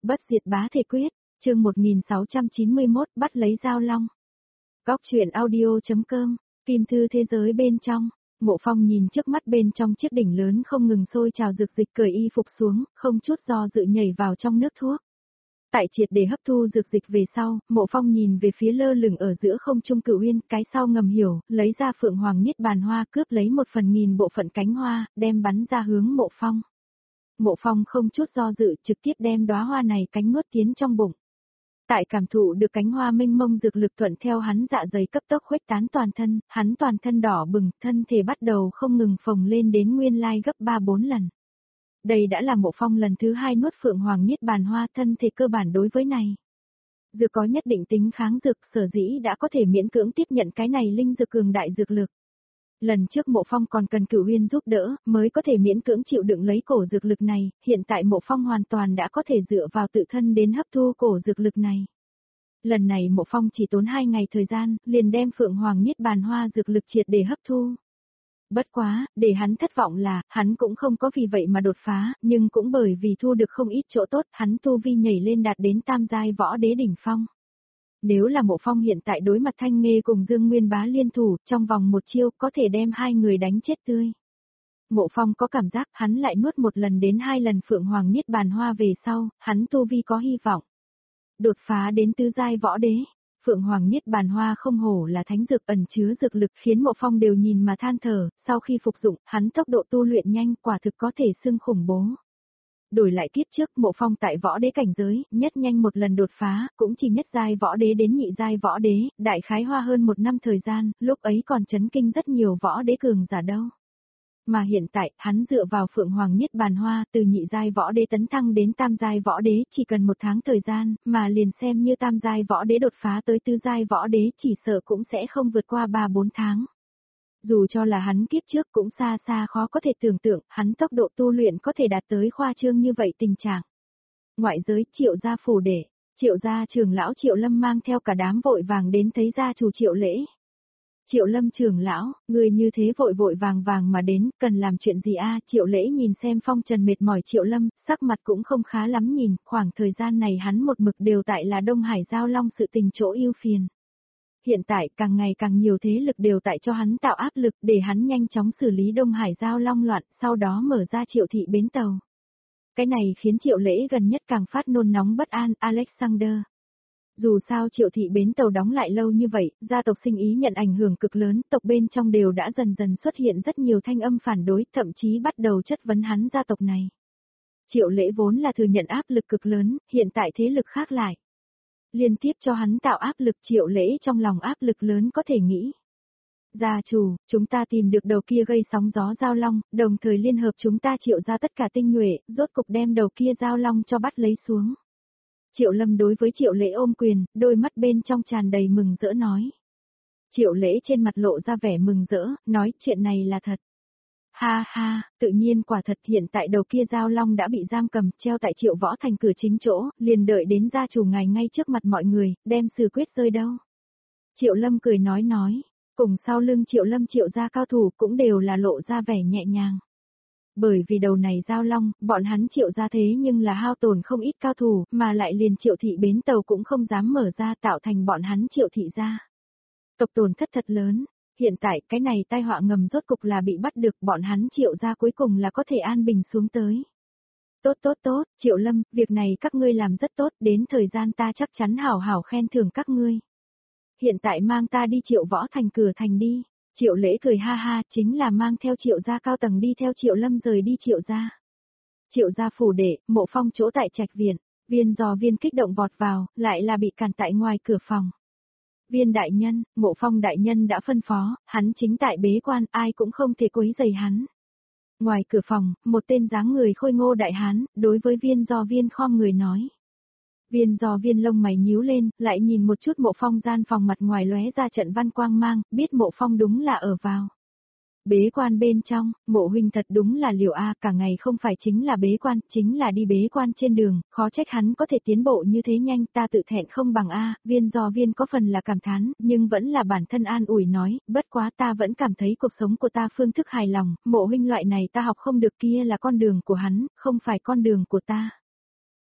Bất diệt bá thể quyết, chương 1691 bắt lấy Giao Long. Góc truyện audio.com, kim thư thế giới bên trong. Mộ Phong nhìn trước mắt bên trong chiếc đỉnh lớn không ngừng sôi trào dược dịch, cởi y phục xuống, không chút do dự nhảy vào trong nước thuốc. Tại triệt để hấp thu dược dịch về sau, Mộ Phong nhìn về phía lơ lửng ở giữa không trung Cửu Uyên, cái sau ngầm hiểu, lấy ra Phượng Hoàng Niết Bàn Hoa, cướp lấy 1/1000 bộ phận cánh hoa, đem bắn ra hướng Mộ Phong. Mộ Phong không chút do dự, trực tiếp đem đóa hoa này cánh nuốt tiến trong bụng. Tại cảm thụ được cánh hoa mênh mông dược lực thuận theo hắn dạ dày cấp tốc khuếch tán toàn thân, hắn toàn thân đỏ bừng, thân thể bắt đầu không ngừng phồng lên đến nguyên lai gấp 3-4 lần. Đây đã là Mộ Phong lần thứ 2 nuốt Phượng Hoàng Niết Bàn Hoa, thân thể cơ bản đối với này dược có nhất định tính kháng dược, sở dĩ đã có thể miễn cưỡng tiếp nhận cái này linh dược cường đại dược lực. Lần trước Mộ Phong còn cần Cửu Uyên giúp đỡ, mới có thể miễn cưỡng chịu đựng lấy cổ dược lực này, hiện tại Mộ Phong hoàn toàn đã có thể dựa vào tự thân đến hấp thu cổ dược lực này. Lần này Mộ Phong chỉ tốn 2 ngày thời gian, liền đem Phượng Hoàng Niết Bàn Hoa dược lực triệt để hấp thu. Bất quá, để hắn thất vọng là, hắn cũng không có vì vậy mà đột phá, nhưng cũng bởi vì thu được không ít chỗ tốt, hắn tu vi nhảy lên đạt đến tam giai võ đế đỉnh phong. Nếu là Mộ Phong hiện tại đối mặt Thanh Nghê cùng Dương Nguyên Bá liên thủ, trong vòng một chiêu có thể đem hai người đánh chết tươi. Mộ Phong có cảm giác hắn lại nuốt 1 lần đến 2 lần Phượng Hoàng Niết Bàn Hoa về sau, hắn tu vi có hy vọng đột phá đến tứ giai võ đế. Phượng Hoàng Niết Bàn Hoa không hổ là thánh dược ẩn chứa dược lực, khiến Mộ Phong đều nhìn mà than thở, sau khi phục dụng, hắn tốc độ tu luyện nhanh, quả thực có thể xưng khủng bố. Đổi lại kiếp trước, Mộ Phong tại võ đế cảnh giới, nhất nhanh 1 lần đột phá, cũng chỉ nhất giai võ đế đến nhị giai võ đế, đại khái hoa hơn 1 năm thời gian, lúc ấy còn chấn kinh rất nhiều võ đế cường giả đâu. Mà hiện tại, hắn dựa vào Phượng Hoàng Niết Bàn Hoa, từ nhị giai võ đế tấn thăng đến tam giai võ đế, chỉ cần 1 tháng thời gian, mà liền xem như tam giai võ đế đột phá tới tứ giai võ đế, chỉ sợ cũng sẽ không vượt qua 3-4 tháng. Dù cho là hắn kiếp trước cũng xa xa khó có thể tưởng tượng, hắn tốc độ tu luyện có thể đạt tới khoa trương như vậy tình trạng. Ngoại giới, Triệu gia phủ đệ, Triệu gia trưởng lão Triệu Lâm mang theo cả đám vội vàng đến thấy gia chủ Triệu Lễ. Triệu Lâm trưởng lão, người như thế vội vội vàng vàng mà đến, cần làm chuyện gì a? Triệu Lễ nhìn xem phong trần mệt mỏi Triệu Lâm, sắc mặt cũng không khá lắm nhìn, khoảng thời gian này hắn một mực đều tại là Đông Hải Giao Long sự tình chỗ ưu phiền. Hiện tại càng ngày càng nhiều thế lực đều tại cho hắn tạo áp lực để hắn nhanh chóng xử lý Đông Hải Giao Long loạn, sau đó mở ra Triệu thị bến tàu. Cái này khiến Triệu Lễ gần nhất càng phát nôn nóng bất an, Alexander. Dù sao Triệu thị bến tàu đóng lại lâu như vậy, gia tộc sinh ý nhận ảnh hưởng cực lớn, tộc bên trong đều đã dần dần xuất hiện rất nhiều thanh âm phản đối, thậm chí bắt đầu chất vấn hắn gia tộc này. Triệu Lễ vốn là thừa nhận áp lực cực lớn, hiện tại thế lực khác lại liên tiếp cho hắn tạo áp lực, Triệu Lễ trong lòng áp lực lớn có thể nghĩ. Gia chủ, chúng ta tìm được đầu kia gây sóng gió Giao Long, đồng thời liên hợp chúng ta Triệu ra tất cả tinh nhuệ, rốt cục đem đầu kia Giao Long cho bắt lấy xuống. Triệu Lâm đối với Triệu Lễ ôm quyền, đôi mắt bên trong tràn đầy mừng rỡ nói. Triệu Lễ trên mặt lộ ra vẻ mừng rỡ, nói chuyện này là thật. Ha ha, tự nhiên quả thật, hiện tại đầu kia Giao Long đã bị giam cầm, treo tại Triệu Võ Thành cửa chính chỗ, liền đợi đến gia chủ ngài ngay trước mặt mọi người, đem xử quyết rơi đâu. Triệu Lâm cười nói, cùng sau lưng Triệu Lâm Triệu gia cao thủ cũng đều là lộ ra vẻ nhẹ nhàng. Bởi vì đầu này Giao Long, bọn hắn Triệu gia thế nhưng là hao tổn không ít cao thủ, mà lại liền Triệu thị bến tàu cũng không dám mở ra, tạo thành bọn hắn Triệu thị gia tộc tổn thất thật lớn. Hiện tại cái này tai họa ngầm rốt cục là bị bắt được, bọn hắn Triệu gia cuối cùng là có thể an bình xuống tới. Tốt, Triệu Lâm, việc này các ngươi làm rất tốt, đến thời gian ta chắc chắn hảo hảo khen thưởng các ngươi. Hiện tại mang ta đi Triệu Võ Thành cửa thành đi. Triệu Lễ cười ha ha, chính là mang theo Triệu gia cao tầng đi theo Triệu Lâm rời đi Triệu gia. Triệu gia phủ đệ, Mộ Phong chỗ tại trạch viện, Viên Dò Viên kích động vọt vào, lại là bị cản tại ngoài cửa phòng. Viên đại nhân, Mộ Phong đại nhân đã phân phó, hắn chính tại bế quan, ai cũng không thể quấy rầy hắn. Ngoài cửa phòng, một tên dáng người khôi ngô đại hán, đối với Viên Dò Viên khom người nói. Viên Dò Viên lông mày nhíu lên, lại nhìn một chút Mộ Phong gian phòng mặt ngoài lóe ra trận văn quang mang, biết Mộ Phong đúng là ở vào bế quan bên trong. Mộ huynh thật đúng là liều a, cả ngày không phải chính là bế quan, chính là đi bế quan trên đường, khó trách hắn có thể tiến bộ như thế nhanh, ta tự thẹn không bằng a. Viên Dò Viên có phần là cảm thán, nhưng vẫn là bản thân an ủi nói, bất quá ta vẫn cảm thấy cuộc sống của ta phương thức hài lòng, Mộ huynh loại này ta học không được, kia là con đường của hắn, không phải con đường của ta.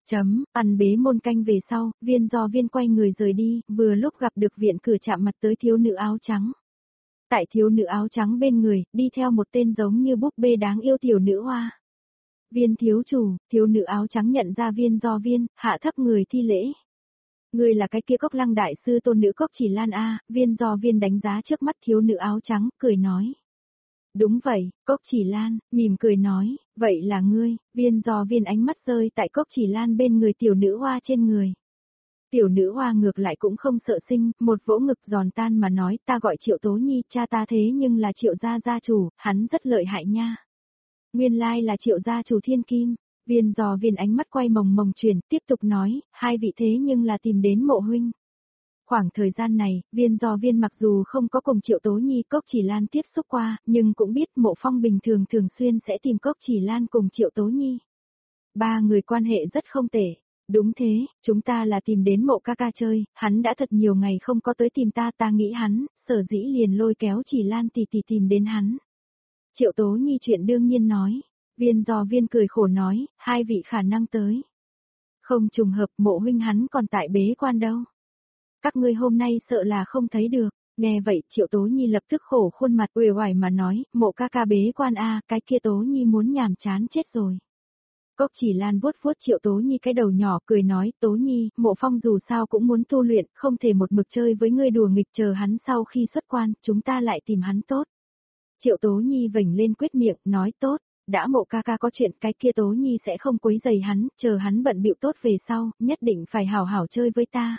Ăn bế môn canh về sau, Viên Do Viên quay người rời đi, vừa lúc gặp được viện cửa chạm mặt tới thiếu nữ áo trắng. Tại thiếu nữ áo trắng bên người, đi theo một tên giống như búp bê đáng yêu tiểu nữ hoa. Viên thiếu chủ, thiếu nữ áo trắng nhận ra Viên Do Viên, hạ thấp người thi lễ. Người là cái kia Cốc Lăng đại sư tôn nữ Cốc Chỉ Lan a, Viên Do Viên đánh giá trước mắt thiếu nữ áo trắng, cười nói. Đúng vậy, Cốc Chỉ Lan, mỉm cười nói, vậy là ngươi, Viên Do Viên ánh mắt rơi tại Cốc Chỉ Lan bên người tiểu nữ hoa trên người. Tiểu nữ hoa ngược lại cũng không sợ sinh, một vỗ ngực giòn tan mà nói ta gọi Triệu Tố Nhi, cha ta thế nhưng là Triệu gia gia chủ, hắn rất lợi hại nha. Nguyên lai là Triệu gia chủ Thiên Kim, Viên Do Viên ánh mắt quay mồng mồng chuyển, tiếp tục nói, hai vị thế nhưng là tìm đến mộ huynh. Khoảng thời gian này, Viên Do Viên mặc dù không có cùng Triệu Tố Nhi Cốc Chỉ Lan tiếp xúc qua, nhưng cũng biết Mộ Phong bình thường thường xuyên sẽ tìm Cốc Chỉ Lan cùng Triệu Tố Nhi. Ba người quan hệ rất không tệ. Đúng thế, chúng ta là tìm đến Mộ ca ca chơi, hắn đã thật nhiều ngày không có tới tìm ta, ta nghĩ hắn, sở dĩ liền lôi kéo Chỉ Lan tỷ tỷ tìm đến hắn. Triệu Tố Nhi chuyện đương nhiên nói, Viên Do Viên cười khổ nói, hai vị khả năng tới. Không trùng hợp Mộ huynh hắn còn tại bế quan đâu. Các ngươi hôm nay sợ là không thấy được, nghe vậy Triệu Tố Nhi lập tức khổ khuôn mặt uể oải mà nói, Mộ ca ca bế quan a, cái kia Tố Nhi muốn nhàm chán chết rồi. Cốc Chỉ Lan vuốt vuốt Triệu Tố Nhi cái đầu nhỏ cười nói, Tố Nhi, Mộ Phong dù sao cũng muốn tu luyện, không thể một mực chơi với ngươi đùa nghịch chờ hắn sau khi xuất quan, chúng ta lại tìm hắn tốt. Triệu Tố Nhi vểnh lên quyết miệng, nói tốt, đã Mộ ca ca có chuyện cái kia Tố Nhi sẽ không quấy rầy hắn, chờ hắn bận bịu tốt về sau, nhất định phải hảo hảo chơi với ta.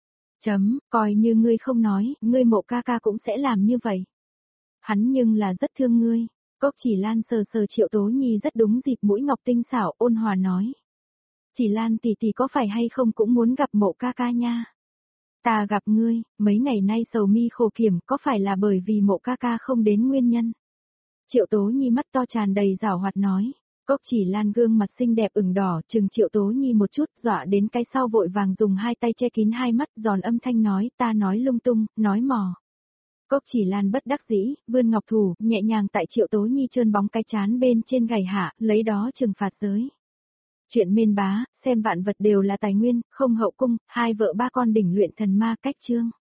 Coi như ngươi không nói, ngươi Mộ ca ca cũng sẽ làm như vậy. Hắn nhưng là rất thương ngươi. Cốc Chỉ Lan sờ sờ Triệu Tố Nhi rất đúng dịp mũi ngọc tinh xảo ôn hòa nói. Chỉ Lan tỷ tỷ có phải hay không cũng muốn gặp Mộ ca ca nha. Ta gặp ngươi, mấy ngày nay sầu mi khổ kiểm có phải là bởi vì Mộ ca ca không đến nguyên nhân. Triệu Tố Nhi mắt to tràn đầy giảo hoạt nói. Cốc Chỉ Lan gương mặt xinh đẹp ửng đỏ chừng Triệu Tố Nhi một chút dọa đến cái sau vội vàng dùng hai tay che kín hai mắt giòn âm thanh nói ta nói lung tung, nói mò. Cốc Chỉ Lan bất đắc dĩ, vươn ngọc thủ, nhẹ nhàng tại Triệu Tố Nhi trơn bóng cái chán bên trên gảy hạ, lấy đó trừng phạt giới. Chuyện mên bá, xem vạn vật đều là tài nguyên, không hậu cung, hai vợ ba con đỉnh luyện thần ma cách chương.